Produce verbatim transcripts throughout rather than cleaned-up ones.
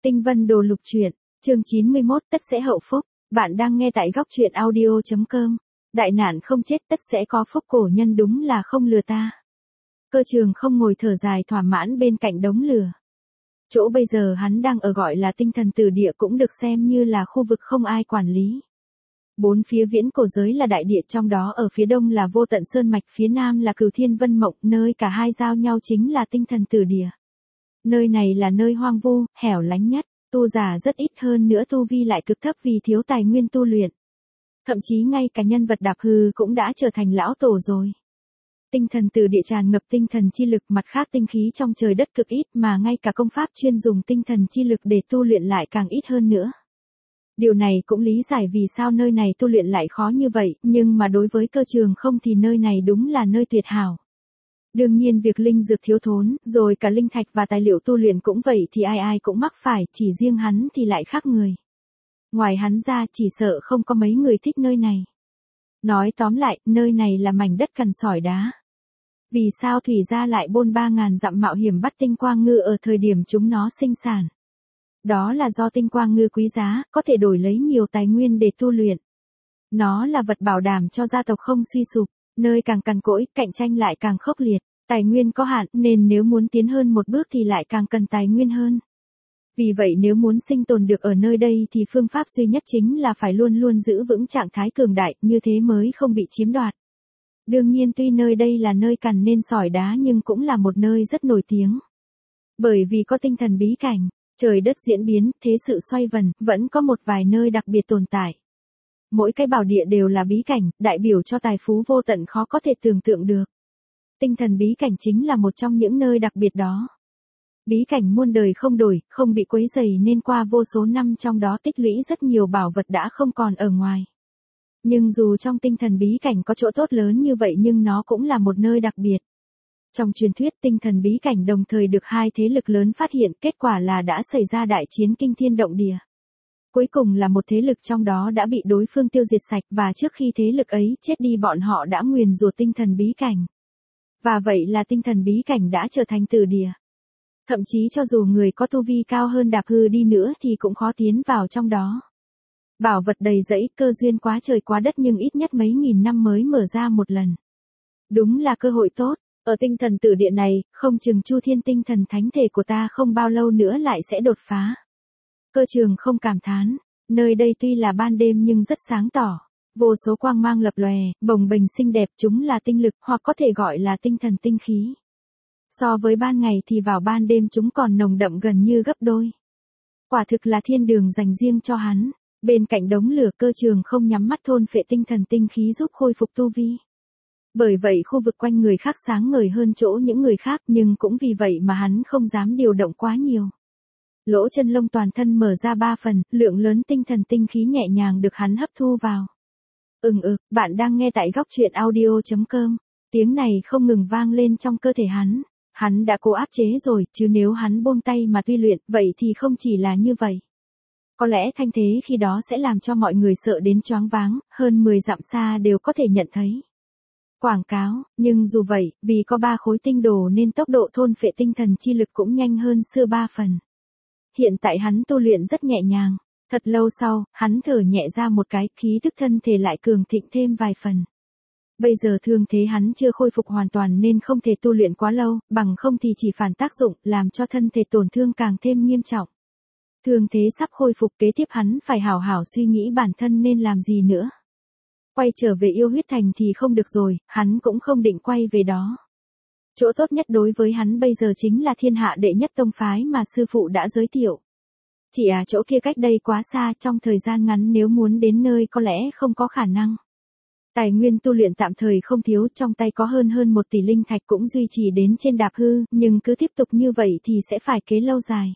Tinh Vân Đồ Lục Truyện, chương chín mươi mốt, tất sẽ hậu phúc. Bạn đang nghe tại góc truyện audio chấm com. Đại nạn không chết tất sẽ có phúc, cổ nhân đúng là không lừa ta. Cơ Trường không ngồi thở dài thỏa mãn bên cạnh đống lửa. Chỗ bây giờ hắn đang ở gọi là Tinh Thần Tử Địa, cũng được xem như là khu vực không ai quản lý. Bốn phía viễn cổ giới là đại địa, trong đó ở phía đông là Vô Tận Sơn Mạch, phía nam là Cửu Thiên Vân Mộng, nơi cả hai giao nhau chính là Tinh Thần Tử Địa. Nơi này là nơi hoang vu, hẻo lánh nhất, tu giả rất ít, hơn nữa tu vi lại cực thấp vì thiếu tài nguyên tu luyện. Thậm chí ngay cả nhân vật Đạp Hư cũng đã trở thành lão tổ rồi. Tinh Thần Tử Địa tràn ngập tinh thần chi lực, mặt khác tinh khí trong trời đất cực ít, mà ngay cả công pháp chuyên dùng tinh thần chi lực để tu luyện lại càng ít hơn nữa. Điều này cũng lý giải vì sao nơi này tu luyện lại khó như vậy, nhưng mà đối với Cơ Trường không thì nơi này đúng là nơi tuyệt hảo. Đương nhiên việc linh dược thiếu thốn, rồi cả linh thạch và tài liệu tu luyện cũng vậy thì ai ai cũng mắc phải, chỉ riêng hắn thì lại khác người. Ngoài hắn ra chỉ sợ không có mấy người thích nơi này. Nói tóm lại, nơi này là mảnh đất cằn sỏi đá. Vì sao Thủy Gia lại bôn ba ngàn dặm mạo hiểm bắt tinh quang ngư ở thời điểm chúng nó sinh sản? Đó là do tinh quang ngư quý giá, có thể đổi lấy nhiều tài nguyên để tu luyện. Nó là vật bảo đảm cho gia tộc không suy sụp, nơi càng cằn cỗi, cạnh tranh lại càng khốc liệt, tài nguyên có hạn nên nếu muốn tiến hơn một bước thì lại càng cần tài nguyên hơn. Vì vậy nếu muốn sinh tồn được ở nơi đây thì phương pháp duy nhất chính là phải luôn luôn giữ vững trạng thái cường đại, như thế mới không bị chiếm đoạt. Đương nhiên tuy nơi đây là nơi cằn nên sỏi đá nhưng cũng là một nơi rất nổi tiếng. Bởi vì có tinh thần bí cảnh, trời đất diễn biến, thế sự xoay vần, vẫn có một vài nơi đặc biệt tồn tại. Mỗi cái bảo địa đều là bí cảnh, đại biểu cho tài phú vô tận khó có thể tưởng tượng được. Tinh thần bí cảnh chính là một trong những nơi đặc biệt đó. Bí cảnh muôn đời không đổi, không bị quấy rầy nên qua vô số năm trong đó tích lũy rất nhiều bảo vật đã không còn ở ngoài. Nhưng dù trong tinh thần bí cảnh có chỗ tốt lớn như vậy nhưng nó cũng là một nơi đặc biệt. Trong truyền thuyết tinh thần bí cảnh đồng thời được hai thế lực lớn phát hiện, kết quả là đã xảy ra đại chiến kinh thiên động địa. Cuối cùng là một thế lực trong đó đã bị đối phương tiêu diệt sạch, và trước khi thế lực ấy chết đi bọn họ đã nguyền rủa tinh thần bí cảnh. Và vậy là tinh thần bí cảnh đã trở thành tử địa. Thậm chí cho dù người có tu vi cao hơn Đạp Hư đi nữa thì cũng khó tiến vào trong đó. Bảo vật đầy rẫy, cơ duyên quá trời quá đất nhưng ít nhất mấy nghìn năm mới mở ra một lần. Đúng là cơ hội tốt, ở tinh thần tử địa này, không chừng Chu Thiên tinh thần thánh thể của ta không bao lâu nữa lại sẽ đột phá. Cơ Trường không cảm thán, nơi đây tuy là ban đêm nhưng rất sáng tỏ, vô số quang mang lập lòe, bồng bềnh xinh đẹp, chúng là tinh lực hoặc có thể gọi là tinh thần tinh khí. So với ban ngày thì vào ban đêm chúng còn nồng đậm gần như gấp đôi. Quả thực là thiên đường dành riêng cho hắn. Bên cạnh đống lửa, Cơ Trường không nhắm mắt thôn phệ tinh thần tinh khí giúp khôi phục tu vi. Bởi vậy khu vực quanh người khác sáng ngời hơn chỗ những người khác, nhưng cũng vì vậy mà hắn không dám điều động quá nhiều. Lỗ chân lông toàn thân mở ra ba phần, lượng lớn tinh thần tinh khí nhẹ nhàng được hắn hấp thu vào. Ừm ừ, bạn đang nghe tại góc truyện audio chấm com. Tiếng này không ngừng vang lên trong cơ thể hắn. Hắn đã cố áp chế rồi, chứ nếu hắn buông tay mà tuy luyện, vậy thì không chỉ là như vậy. Có lẽ thanh thế khi đó sẽ làm cho mọi người sợ đến choáng váng, hơn mười dặm xa đều có thể nhận thấy. Quảng cáo, nhưng dù vậy, vì có ba khối tinh đồ nên tốc độ thôn phệ tinh thần chi lực cũng nhanh hơn xưa ba phần. Hiện tại hắn tu luyện rất nhẹ nhàng, thật lâu sau, hắn thở nhẹ ra một cái, khí tức thân thể lại cường thịnh thêm vài phần. Bây giờ thương thế hắn chưa khôi phục hoàn toàn nên không thể tu luyện quá lâu, bằng không thì chỉ phản tác dụng, làm cho thân thể tổn thương càng thêm nghiêm trọng. Thương thế sắp khôi phục, kế tiếp hắn phải hảo hảo suy nghĩ bản thân nên làm gì nữa. Quay trở về Yêu Huyết Thành thì không được rồi, hắn cũng không định quay về đó. Chỗ tốt nhất đối với hắn bây giờ chính là thiên hạ đệ nhất tông phái mà sư phụ đã giới thiệu. Chỉ à chỗ kia cách đây quá xa, trong thời gian ngắn nếu muốn đến nơi có lẽ không có khả năng. Tài nguyên tu luyện tạm thời không thiếu, trong tay có hơn hơn một tỷ linh thạch cũng duy trì đến trên Đạp Hư, nhưng cứ tiếp tục như vậy thì sẽ phải kế lâu dài.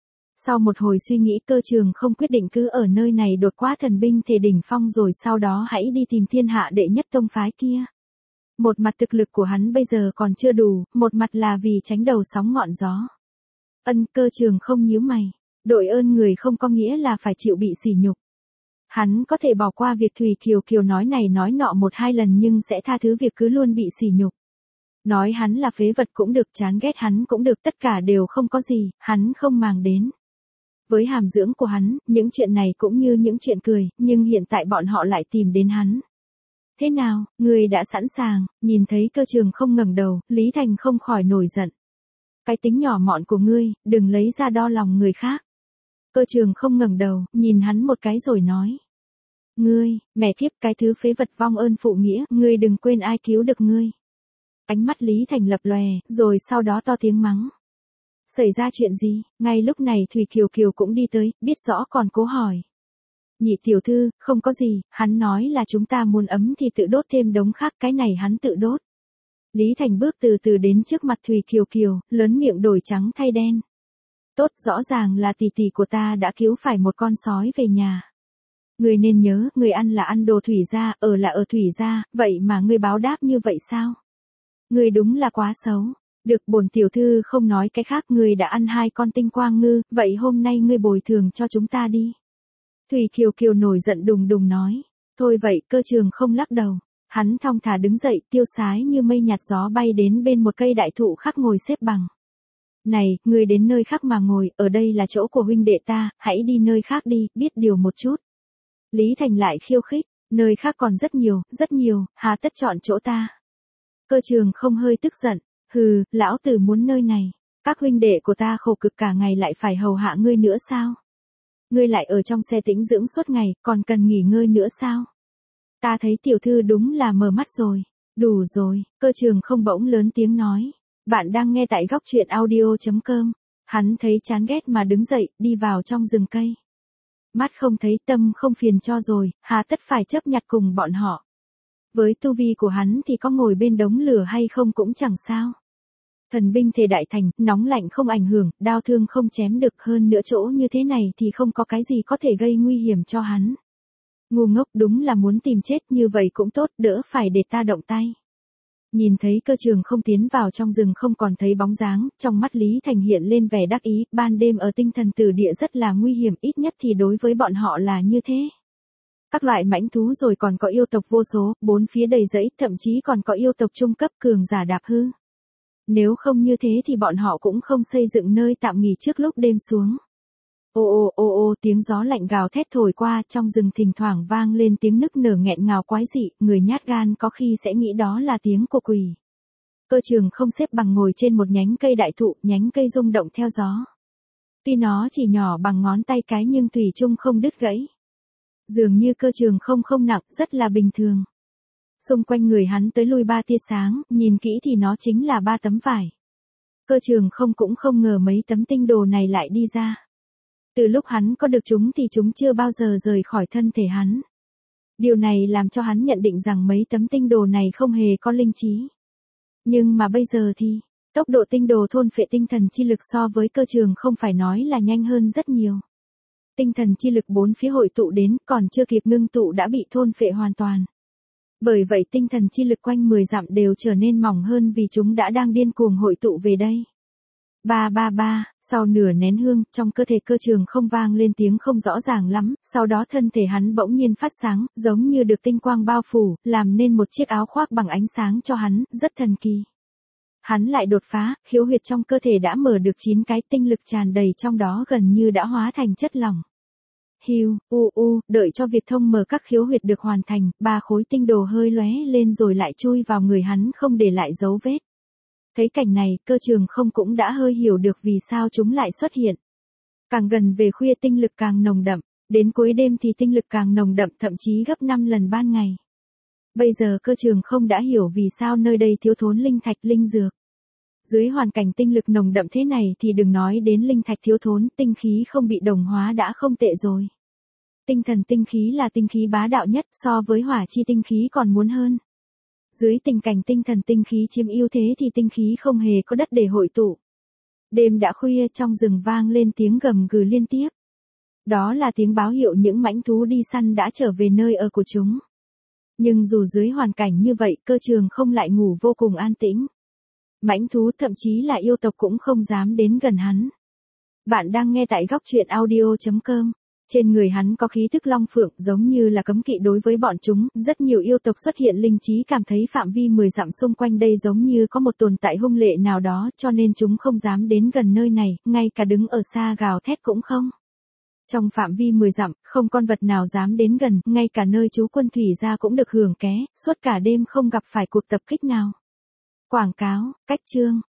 Sau một hồi suy nghĩ, Cơ Trường không quyết định cứ ở nơi này đột quá thần binh thể đỉnh phong rồi sau đó hãy đi tìm thiên hạ đệ nhất tông phái kia. Một mặt thực lực của hắn bây giờ còn chưa đủ, một mặt là vì tránh đầu sóng ngọn gió. Ân, Cơ Trường không nhíu mày, đội ơn người không có nghĩa là phải chịu bị sỉ nhục. Hắn có thể bỏ qua việc Thủy Kiều Kiều nói này nói nọ một hai lần nhưng sẽ tha thứ việc cứ luôn bị sỉ nhục. Nói hắn là phế vật cũng được, chán ghét hắn cũng được, tất cả đều không có gì, hắn không màng đến. Với hàm dưỡng của hắn, những chuyện này cũng như những chuyện cười, nhưng hiện tại bọn họ lại tìm đến hắn. Thế nào, ngươi đã sẵn sàng? Nhìn thấy Cơ Trường không ngẩng đầu, Lý Thành không khỏi nổi giận. Cái tính nhỏ mọn của ngươi, đừng lấy ra đo lòng người khác. Cơ Trường không ngẩng đầu, nhìn hắn một cái rồi nói. Ngươi, mẹ kiếp, cái thứ phế vật vong ơn phụ nghĩa, ngươi đừng quên ai cứu được ngươi. Ánh mắt Lý Thành lập lòe, rồi sau đó to tiếng mắng. Xảy ra chuyện gì? Ngay lúc này Thủy Kiều Kiều cũng đi tới, biết rõ còn cố hỏi. Nhị tiểu thư, không có gì, hắn nói là chúng ta muốn ấm thì tự đốt thêm đống khác, cái này hắn tự đốt. Lý Thành bước từ từ đến trước mặt Thủy Kiều Kiều, lớn miệng đổi trắng thay đen. Tốt, rõ ràng là tỷ tỷ của ta đã cứu phải một con sói về nhà. Ngươi nên nhớ, ngươi ăn là ăn đồ thủy gia, ở là ở thủy gia, vậy mà ngươi báo đáp như vậy sao? Ngươi đúng là quá xấu. Được, bổn tiểu thư không nói cái khác, ngươi đã ăn hai con tinh quang ngư, vậy hôm nay ngươi bồi thường cho chúng ta đi. Thủy Kiều Kiều nổi giận đùng đùng nói. Thôi vậy, Cơ Trường không lắc đầu. Hắn thong thả đứng dậy, tiêu sái như mây nhạt gió bay đến bên một cây đại thụ khác ngồi xếp bằng. Này, ngươi đến nơi khác mà ngồi, ở đây là chỗ của huynh đệ ta, hãy đi nơi khác đi, biết điều một chút. Lý Thành lại khiêu khích, nơi khác còn rất nhiều, rất nhiều, hà tất chọn chỗ ta. Cơ Trường không hơi tức giận, hừ, lão tử muốn nơi này, các huynh đệ của ta khổ cực cả ngày lại phải hầu hạ ngươi nữa sao? Ngươi lại ở trong xe tĩnh dưỡng suốt ngày, còn cần nghỉ ngơi nữa sao? Ta thấy tiểu thư đúng là mở mắt rồi, đủ rồi, Cơ Trường không bỗng lớn tiếng nói. Bạn đang nghe tại góc truyện audio chấm com. Hắn thấy chán ghét mà đứng dậy, đi vào trong rừng cây. Mắt không thấy tâm không phiền cho rồi, hà tất phải chấp nhặt cùng bọn họ. Với tu vi của hắn thì có ngồi bên đống lửa hay không cũng chẳng sao. Thần binh thể đại thành, nóng lạnh không ảnh hưởng, đao thương không chém được, hơn nữa chỗ như thế này thì không có cái gì có thể gây nguy hiểm cho hắn. Ngu ngốc, đúng là muốn tìm chết, như vậy cũng tốt, đỡ phải để ta động tay. Nhìn thấy Cơ Trường không tiến vào trong rừng không còn thấy bóng dáng, trong mắt Lý Thành hiện lên vẻ đắc ý, ban đêm ở tinh thần tử địa rất là nguy hiểm, ít nhất thì đối với bọn họ là như thế. Các loại mãnh thú rồi còn có yêu tộc vô số, bốn phía đầy rẫy, thậm chí còn có yêu tộc trung cấp cường giả đạp hư. Nếu không như thế thì bọn họ cũng không xây dựng nơi tạm nghỉ trước lúc đêm xuống. Ô ô ô ô, tiếng gió lạnh gào thét thổi qua, trong rừng thỉnh thoảng vang lên tiếng nức nở nghẹn ngào quái dị, người nhát gan có khi sẽ nghĩ đó là tiếng của quỷ. Cơ Trường không xếp bằng ngồi trên một nhánh cây đại thụ, nhánh cây rung động theo gió. Tuy nó chỉ nhỏ bằng ngón tay cái nhưng thủy chung không đứt gãy. Dường như Cơ Trường không không nặng, rất là bình thường. Xung quanh người hắn tới lui ba tia sáng, nhìn kỹ thì nó chính là ba tấm vải. Cơ Trường không cũng không ngờ mấy tấm tinh đồ này lại đi ra. Từ lúc hắn có được chúng thì chúng chưa bao giờ rời khỏi thân thể hắn. Điều này làm cho hắn nhận định rằng mấy tấm tinh đồ này không hề có linh trí. Nhưng mà bây giờ thì, tốc độ tinh đồ thôn phệ tinh thần chi lực so với Cơ Trường không phải nói là nhanh hơn rất nhiều. Tinh thần chi lực bốn phía hội tụ đến, còn chưa kịp ngưng tụ đã bị thôn phệ hoàn toàn. Bởi vậy tinh thần chi lực quanh mười dặm đều trở nên mỏng hơn vì chúng đã đang điên cuồng hội tụ về đây. Ba ba ba, sau nửa nén hương, trong cơ thể Cơ Trường không vang lên tiếng không rõ ràng lắm, sau đó thân thể hắn bỗng nhiên phát sáng, giống như được tinh quang bao phủ, làm nên một chiếc áo khoác bằng ánh sáng cho hắn, rất thần kỳ. Hắn lại đột phá, khiếu huyệt trong cơ thể đã mở được chín cái, tinh lực tràn đầy trong đó gần như đã hóa thành chất lỏng. Hiu, u u, đợi cho việc thông mở các khiếu huyệt được hoàn thành, ba khối tinh đồ hơi lóe lên rồi lại chui vào người hắn không để lại dấu vết. Thấy cảnh này, Cơ Trường không cũng đã hơi hiểu được vì sao chúng lại xuất hiện. Càng gần về khuya tinh lực càng nồng đậm, đến cuối đêm thì tinh lực càng nồng đậm, thậm chí gấp năm lần ban ngày. Bây giờ Cơ Trường không đã hiểu vì sao nơi đây thiếu thốn linh thạch linh dược. Dưới hoàn cảnh tinh lực nồng đậm thế này thì đừng nói đến linh thạch thiếu thốn, tinh khí không bị đồng hóa đã không tệ rồi. Tinh thần tinh khí là tinh khí bá đạo nhất, so với hỏa chi tinh khí còn muốn hơn. Dưới tình cảnh tinh thần tinh khí chiếm ưu thế thì tinh khí không hề có đất để hội tụ. Đêm đã khuya, trong rừng vang lên tiếng gầm gừ liên tiếp. Đó là tiếng báo hiệu những mãnh thú đi săn đã trở về nơi ở của chúng. Nhưng dù dưới hoàn cảnh như vậy, Cơ Trường không lại ngủ vô cùng an tĩnh. Mãnh thú thậm chí là yêu tộc cũng không dám đến gần hắn. Bạn đang nghe tại góc truyện audio chấm com. Trên người hắn có khí thức long phượng, giống như là cấm kỵ đối với bọn chúng, rất nhiều yêu tộc xuất hiện linh trí cảm thấy phạm vi mười dặm xung quanh đây giống như có một tồn tại hung lệ nào đó, cho nên chúng không dám đến gần nơi này, ngay cả đứng ở xa gào thét cũng không. Trong phạm vi mười dặm, không con vật nào dám đến gần, ngay cả nơi trú quân thủy gia cũng được hưởng ké, suốt cả đêm không gặp phải cuộc tập kích nào. Quảng cáo, cách chương.